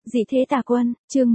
Dị thế tà quân, chương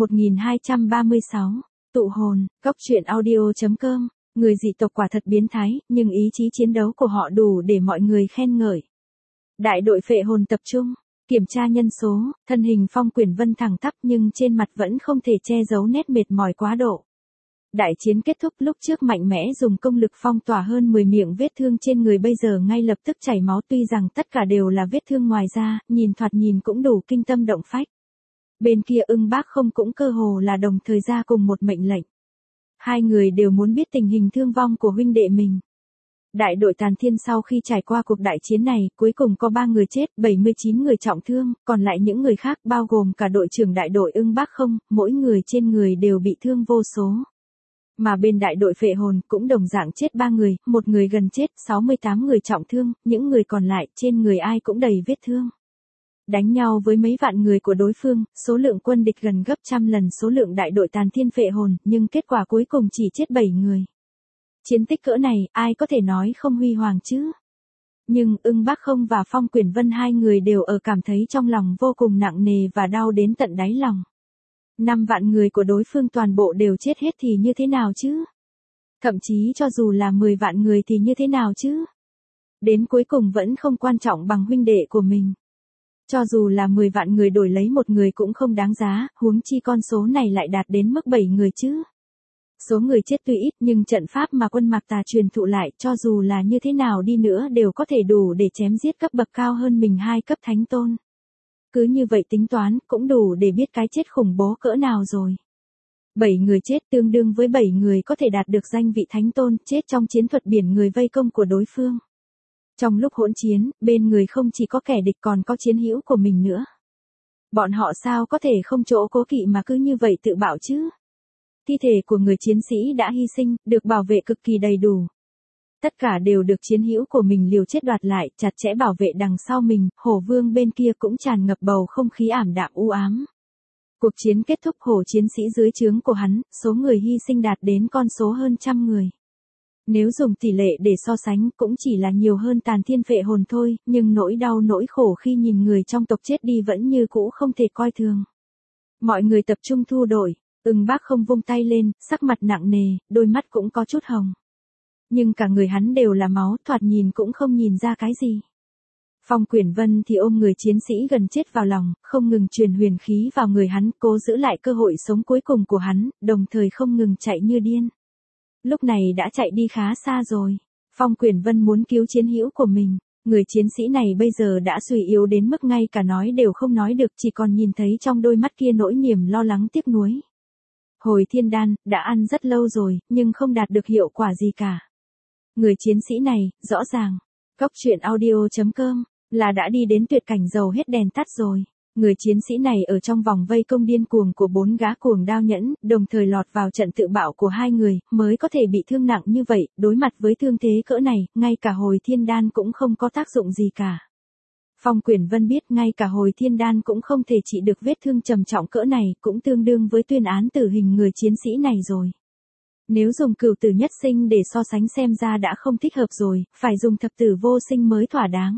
1236, tụ hồn, góc truyện audio.com, người dị tộc quả thật biến thái, nhưng ý chí chiến đấu của họ đủ để mọi người khen ngợi. Đại đội phệ hồn tập trung, kiểm tra nhân số, thân hình Phong Quyển Vân thẳng tắp nhưng trên mặt vẫn không thể che giấu nét mệt mỏi quá độ. Đại chiến kết thúc lúc trước mạnh mẽ dùng công lực phong tỏa hơn 10 miệng vết thương trên người bây giờ ngay lập tức chảy máu tuy rằng tất cả đều là vết thương ngoài da, thoạt nhìn cũng đủ kinh tâm động phách. Bên kia Ưng Bác Không cũng cơ hồ là đồng thời ra cùng một mệnh lệnh. Hai người đều muốn biết tình hình thương vong của huynh đệ mình. Đại đội Tàn Thiên sau khi trải qua cuộc đại chiến này, cuối cùng có 3 người chết, 79 người trọng thương, còn lại những người khác bao gồm cả đội trưởng đại đội Ưng Bác Không, mỗi người trên người đều bị thương vô số. Mà bên đại đội phệ hồn cũng đồng dạng chết 3 người, một người gần chết, 68 người trọng thương, những người còn lại trên người ai cũng đầy vết thương. Đánh nhau với mấy vạn người của đối phương, số lượng quân địch gần gấp trăm lần số lượng đại đội Tàn Thiên phệ hồn, nhưng kết quả cuối cùng chỉ chết 7 người. Chiến tích cỡ này, ai có thể nói không huy hoàng chứ? Nhưng Ưng Bác Không và Phong Quyển Vân hai người đều cảm thấy trong lòng vô cùng nặng nề và đau đến tận đáy lòng. 5 vạn người của đối phương toàn bộ đều chết hết thì như thế nào chứ? Thậm chí cho dù là 10 vạn người thì như thế nào chứ? Đến cuối cùng vẫn không quan trọng bằng huynh đệ của mình. Cho dù là 10 vạn người đổi lấy một người cũng không đáng giá, huống chi con số này lại đạt đến mức 7 người chứ. Số người chết tuy ít nhưng trận pháp mà quân Mạc Tà truyền thụ lại cho dù là như thế nào đi nữa đều có thể đủ để chém giết cấp bậc cao hơn mình 2 cấp thánh tôn. Cứ như vậy tính toán cũng đủ để biết cái chết khủng bố cỡ nào rồi. 7 người chết tương đương với 7 người có thể đạt được danh vị thánh tôn chết trong chiến thuật biển người vây công của đối phương. Trong lúc hỗn chiến, bên người không chỉ có kẻ địch còn có chiến hữu của mình nữa. Bọn họ sao có thể không chỗ cố kỵ mà cứ như vậy tự bạo chứ? Thi thể của người chiến sĩ đã hy sinh, được bảo vệ cực kỳ đầy đủ. Tất cả đều được chiến hữu của mình liều chết đoạt lại, chặt chẽ bảo vệ đằng sau mình, Hổ Vương bên kia cũng tràn ngập bầu không khí ảm đạm u ám. Cuộc chiến kết thúc hổ chiến sĩ dưới trướng của hắn, số người hy sinh đạt đến con số hơn 100 người. Nếu dùng tỷ lệ để so sánh cũng chỉ là nhiều hơn Tàn Thiên phệ hồn thôi, nhưng nỗi đau nỗi khổ khi nhìn người trong tộc chết đi vẫn như cũ không thể coi thường. Mọi người tập trung thu đội, Ưng Bác Không vung tay lên, sắc mặt nặng nề, đôi mắt cũng có chút hồng. Nhưng cả người hắn đều là máu, thoạt nhìn cũng không nhìn ra cái gì. Phong Quyển Vân thì ôm người chiến sĩ gần chết vào lòng, không ngừng truyền huyền khí vào người hắn, cố giữ lại cơ hội sống cuối cùng của hắn, đồng thời không ngừng chạy như điên. Lúc này đã chạy đi khá xa rồi. Phong Quyển Vân muốn cứu chiến hữu của mình. Người chiến sĩ này bây giờ đã suy yếu đến mức ngay cả nói đều không nói được, chỉ còn nhìn thấy trong đôi mắt kia nỗi niềm lo lắng tiếc nuối. Hồi thiên đan, đã ăn rất lâu rồi, nhưng không đạt được hiệu quả gì cả. Người chiến sĩ này, rõ ràng, góc truyện audio.com, là đã đi đến tuyệt cảnh dầu hết đèn tắt rồi. Người chiến sĩ này ở trong vòng vây công điên cuồng của 4 gã cuồng đao nhẫn, đồng thời lọt vào trận tự bạo của 2 người, mới có thể bị thương nặng như vậy, đối mặt với thương thế cỡ này, ngay cả hồi thiên đan cũng không có tác dụng gì cả. Phong Quyển Vân biết ngay cả hồi thiên đan cũng không thể trị được vết thương trầm trọng cỡ này, cũng tương đương với tuyên án tử hình người chiến sĩ này rồi. Nếu dùng cửu tử nhất sinh để so sánh xem ra đã không thích hợp rồi, phải dùng thập tử vô sinh mới thỏa đáng.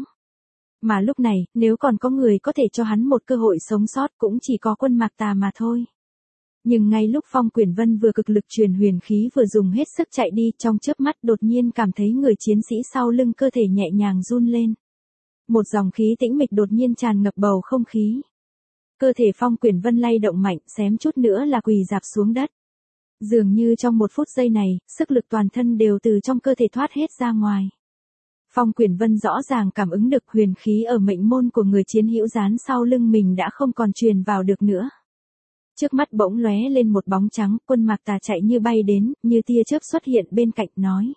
Mà lúc này, nếu còn có người có thể cho hắn một cơ hội sống sót cũng chỉ có quân Mạc Tà mà thôi. Nhưng ngay lúc Phong Quyển Vân vừa cực lực truyền huyền khí vừa dùng hết sức chạy đi, trong chớp mắt đột nhiên cảm thấy người chiến sĩ sau lưng cơ thể nhẹ nhàng run lên. Một dòng khí tĩnh mịch đột nhiên tràn ngập bầu không khí. Cơ thể Phong Quyển Vân lay động mạnh, xém chút nữa là quỳ rạp xuống đất. Dường như trong một phút giây này, sức lực toàn thân đều từ trong cơ thể thoát hết ra ngoài. Phong Quyển Vân rõ ràng cảm ứng được huyền khí ở mệnh môn của người chiến hữu dán sau lưng mình đã không còn truyền vào được nữa. Trước mắt bỗng lóe lên một bóng trắng, quân Mạc Tà chạy như bay đến, như tia chớp xuất hiện bên cạnh nói.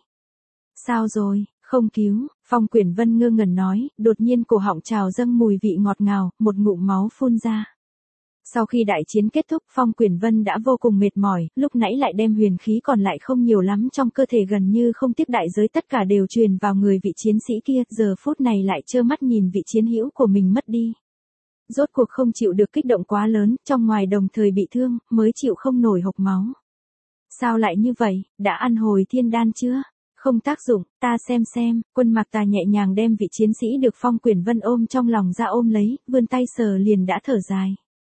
Sao rồi, không cứu, Phong Quyển Vân ngơ ngẩn nói, đột nhiên cổ họng trào dâng mùi vị ngọt ngào, một ngụm máu phun ra. Sau khi đại chiến kết thúc Phong Quyển Vân đã vô cùng mệt mỏi, lúc nãy lại đem huyền khí còn lại không nhiều lắm trong cơ thể gần như không tiếc đại giới tất cả đều truyền vào người vị chiến sĩ kia, giờ phút này lại trơ mắt nhìn vị chiến hữu của mình mất đi. Rốt cuộc không chịu được kích động quá lớn, trong ngoài đồng thời bị thương, mới chịu không nổi hộc máu. Sao lại như vậy, đã ăn hồi thiên đan chưa? Không tác dụng, ta xem, quân Mạc Tà nhẹ nhàng đem vị chiến sĩ được Phong Quyển Vân ôm trong lòng ra ôm lấy, vươn tay sờ liền đã thở dài.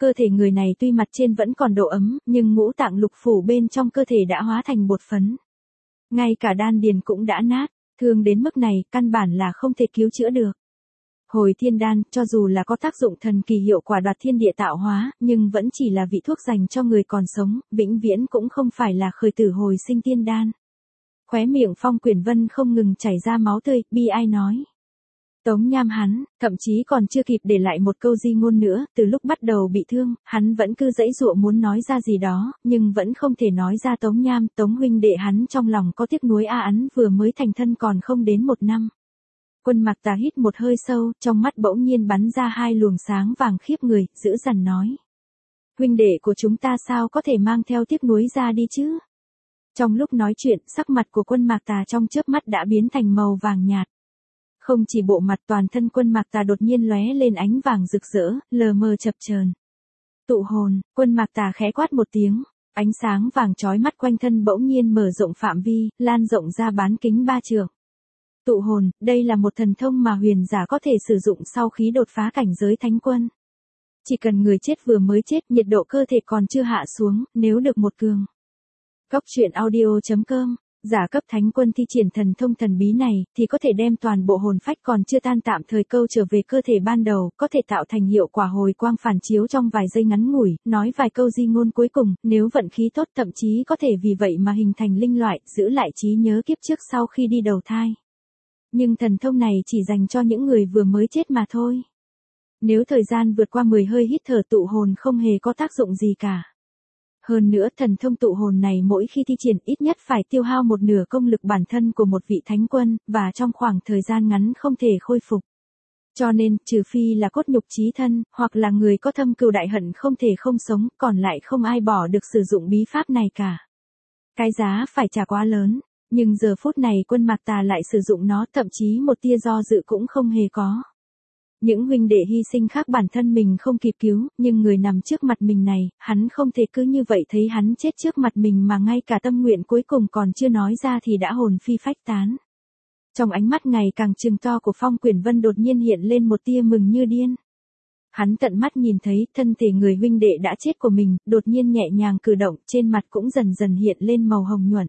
Cơ thể người này tuy mặt trên vẫn còn độ ấm, nhưng ngũ tạng lục phủ bên trong cơ thể đã hóa thành bột phấn. Ngay cả đan điền cũng đã nát, thương đến mức này, căn bản là không thể cứu chữa được. Hồi thiên đan, cho dù là có tác dụng thần kỳ hiệu quả đoạt thiên địa tạo hóa, nhưng vẫn chỉ là vị thuốc dành cho người còn sống, vĩnh viễn cũng không phải là khởi tử hồi sinh tiên đan. Khóe miệng Phong Quyển Vân không ngừng chảy ra máu tươi, bi ai nói. Tống Nham hắn, thậm chí còn chưa kịp để lại một câu di ngôn nữa, từ lúc bắt đầu bị thương, hắn vẫn cứ giãy giụa muốn nói ra gì đó, nhưng vẫn không thể nói ra. Tống Nham, Tống huynh đệ hắn trong lòng có tiếc nuối hắn vừa mới thành thân còn không đến 1 năm. Quân Mạc Tà hít một hơi sâu, trong mắt bỗng nhiên bắn ra 2 luồng sáng vàng khiếp người, dữ dằn nói. Huynh đệ của chúng ta sao có thể mang theo tiếc nuối ra đi chứ? Trong lúc nói chuyện, sắc mặt của Quân Mạc Tà trong chớp mắt đã biến thành màu vàng nhạt. Không chỉ bộ mặt, toàn thân Quân Mạc Tà đột nhiên lóe lên ánh vàng rực rỡ, lờ mờ chập chờn. Tụ hồn, Quân Mạc Tà khẽ quát một tiếng, ánh sáng vàng chói mắt quanh thân bỗng nhiên mở rộng phạm vi, lan rộng ra bán kính 3 trượng. Tụ hồn, đây là một thần thông mà huyền giả có thể sử dụng sau khi đột phá cảnh giới thánh quân. Chỉ cần người chết vừa mới chết, nhiệt độ cơ thể còn chưa hạ xuống, nếu được một cường. Góc truyện audio.com, giả cấp thánh quân thi triển thần thông thần bí này, thì có thể đem toàn bộ hồn phách còn chưa tan tạm thời câu trở về cơ thể ban đầu, có thể tạo thành hiệu quả hồi quang phản chiếu trong vài giây ngắn ngủi, nói vài câu di ngôn cuối cùng, nếu vận khí tốt thậm chí có thể vì vậy mà hình thành linh loại, giữ lại trí nhớ kiếp trước sau khi đi đầu thai. Nhưng thần thông này chỉ dành cho những người vừa mới chết mà thôi. Nếu thời gian vượt qua 10 hơi hít thở tụ hồn không hề có tác dụng gì cả. Hơn nữa thần thông tụ hồn này mỗi khi thi triển ít nhất phải tiêu hao 1/2 công lực bản thân của một vị thánh quân, và trong khoảng thời gian ngắn không thể khôi phục. Cho nên, trừ phi là cốt nhục chí thân, hoặc là người có thâm cừu đại hận không thể không sống, còn lại không ai bỏ được sử dụng bí pháp này cả. Cái giá phải trả quá lớn. Nhưng giờ phút này Quân Mạc Tà lại sử dụng nó, thậm chí một tia do dự cũng không hề có. Những huynh đệ hy sinh khác bản thân mình không kịp cứu, nhưng người nằm trước mặt mình này, hắn không thể cứ như vậy thấy hắn chết trước mặt mình mà ngay cả tâm nguyện cuối cùng còn chưa nói ra thì đã hồn phi phách tán. Trong ánh mắt ngày càng trừng to của Phong Quyển Vân đột nhiên hiện lên một tia mừng như điên. Hắn tận mắt nhìn thấy thân thể người huynh đệ đã chết của mình, đột nhiên nhẹ nhàng cử động, trên mặt cũng dần dần hiện lên màu hồng nhuận.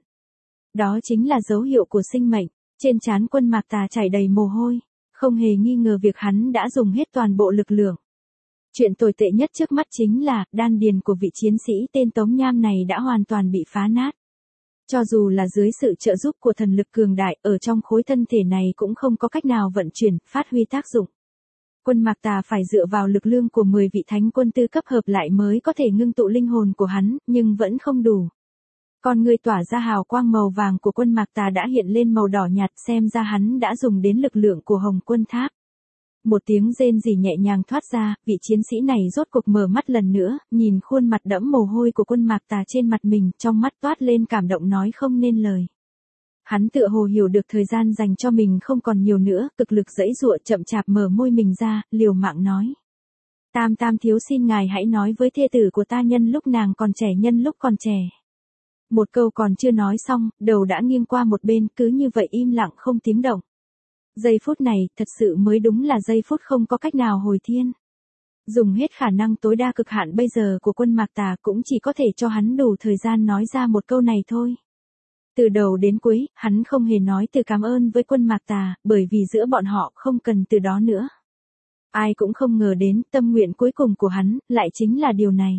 Đó chính là dấu hiệu của sinh mệnh, trên trán Quân Mạc Tà chảy đầy mồ hôi, không hề nghi ngờ việc hắn đã dùng hết toàn bộ lực lượng. Chuyện tồi tệ nhất trước mắt chính là, đan điền của vị chiến sĩ tên Tống Nham này đã hoàn toàn bị phá nát. Cho dù là dưới sự trợ giúp của thần lực cường đại, ở trong khối thân thể này cũng không có cách nào vận chuyển, phát huy tác dụng. Quân Mạc Tà phải dựa vào lực lượng của 10 vị thánh quân tư cấp hợp lại mới có thể ngưng tụ linh hồn của hắn, nhưng vẫn không đủ. Con người tỏa ra hào quang màu vàng của Quân Mạc Tà đã hiện lên màu đỏ nhạt, xem ra hắn đã dùng đến lực lượng của Hồng Quân Tháp. Một tiếng rên rỉ nhẹ nhàng thoát ra, vị chiến sĩ này rốt cuộc mở mắt lần nữa, nhìn khuôn mặt đẫm mồ hôi của Quân Mạc Tà trên mặt mình, trong mắt toát lên cảm động nói không nên lời. Hắn tựa hồ hiểu được thời gian dành cho mình không còn nhiều nữa, cực lực giãy giụa chậm chạp mở môi mình ra, liều mạng nói. Tam Tam thiếu xin ngài hãy nói với thê tử của ta nhân lúc nàng còn trẻ, nhân lúc còn trẻ. Một câu còn chưa nói xong, đầu đã nghiêng qua một bên, cứ như vậy im lặng không tiếng động. Giây phút này, thật sự mới đúng là giây phút không có cách nào hồi thiên. Dùng hết khả năng tối đa cực hạn bây giờ của Quân Mạc Tà cũng chỉ có thể cho hắn đủ thời gian nói ra một câu này thôi. Từ đầu đến cuối, hắn không hề nói từ cảm ơn với Quân Mạc Tà, bởi vì giữa bọn họ không cần từ đó nữa. Ai cũng không ngờ đến, tâm nguyện cuối cùng của hắn, lại chính là điều này.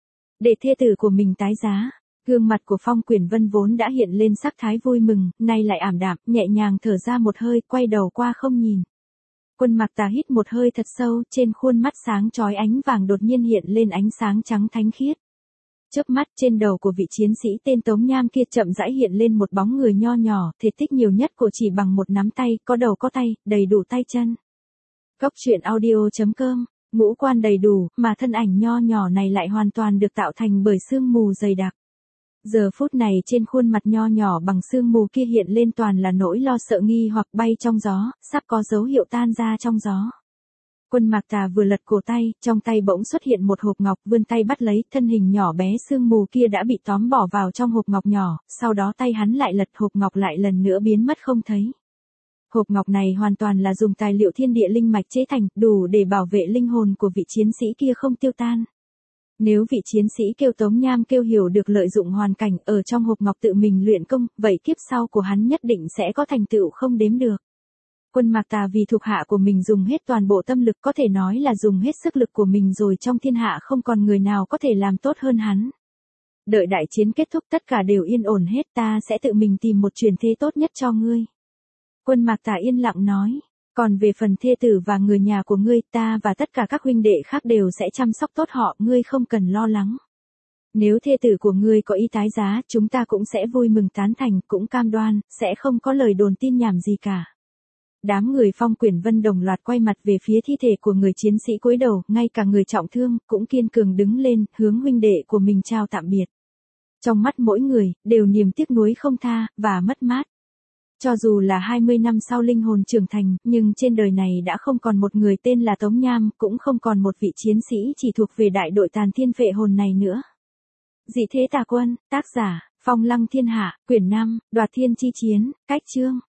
Để thê tử của mình tái giá. Gương mặt của Phong Quyển Vân vốn đã hiện lên sắc thái vui mừng, nay lại ảm đạm, nhẹ nhàng thở ra một hơi, quay đầu qua không nhìn. Quân Mạc Tà hít một hơi thật sâu, trên khuôn mắt sáng chói ánh vàng đột nhiên hiện lên ánh sáng trắng thánh khiết. Chớp mắt, trên đầu của vị chiến sĩ tên Tống Nham kia chậm rãi hiện lên một bóng người nho nhỏ, thể tích nhiều nhất của chỉ bằng một nắm tay, có đầu có tay, đầy đủ tay chân. Góc truyện audio.com, ngũ quan đầy đủ, mà thân ảnh nho nhỏ này lại hoàn toàn được tạo thành bởi sương mù dày đặc. Giờ phút này trên khuôn mặt nho nhỏ bằng sương mù kia hiện lên toàn là nỗi lo sợ nghi hoặc bay trong gió, sắp có dấu hiệu tan ra trong gió. Quân Mạc Tà vừa lật cổ tay, trong tay bỗng xuất hiện một hộp ngọc, vươn tay bắt lấy, thân hình nhỏ bé sương mù kia đã bị tóm bỏ vào trong hộp ngọc nhỏ, sau đó tay hắn lại lật hộp ngọc lại lần nữa biến mất không thấy. Hộp ngọc này hoàn toàn là dùng tài liệu thiên địa linh mạch chế thành, đủ để bảo vệ linh hồn của vị chiến sĩ kia không tiêu tan. Nếu vị chiến sĩ kêu Tống Nham kêu hiểu được lợi dụng hoàn cảnh ở trong hộp ngọc tự mình luyện công, vậy kiếp sau của hắn nhất định sẽ có thành tựu không đếm được. Quân Mạc Tà vì thuộc hạ của mình dùng hết toàn bộ tâm lực, có thể nói là dùng hết sức lực của mình rồi, trong thiên hạ không còn người nào có thể làm tốt hơn hắn. Đợi đại chiến kết thúc tất cả đều yên ổn hết, ta sẽ tự mình tìm một truyền thế tốt nhất cho ngươi. Quân Mạc Tà yên lặng nói, còn về phần thê tử và người nhà của ngươi, ta và tất cả các huynh đệ khác đều sẽ chăm sóc tốt họ, ngươi không cần lo lắng. Nếu thê tử của ngươi có ý tái giá, chúng ta cũng sẽ vui mừng tán thành, cũng cam đoan, sẽ không có lời đồn tin nhảm gì cả. Đám người Phong Quyển Vân đồng loạt quay mặt về phía thi thể của người chiến sĩ cúi đầu, ngay cả người trọng thương, cũng kiên cường đứng lên, hướng huynh đệ của mình chào tạm biệt. Trong mắt mỗi người, đều niềm tiếc nuối không tha, và mất mát. Cho dù là 20 năm sau linh hồn trưởng thành, nhưng trên đời này đã không còn một người tên là Tống Nham, cũng không còn một vị chiến sĩ chỉ thuộc về đại đội Tàn Thiên Phệ Hồn này nữa. Dị Thế Tà Quân, tác giả, Phong Lăng Thiên Hạ, quyển 5, Đoạt Thiên Chi Chiến, cách chương.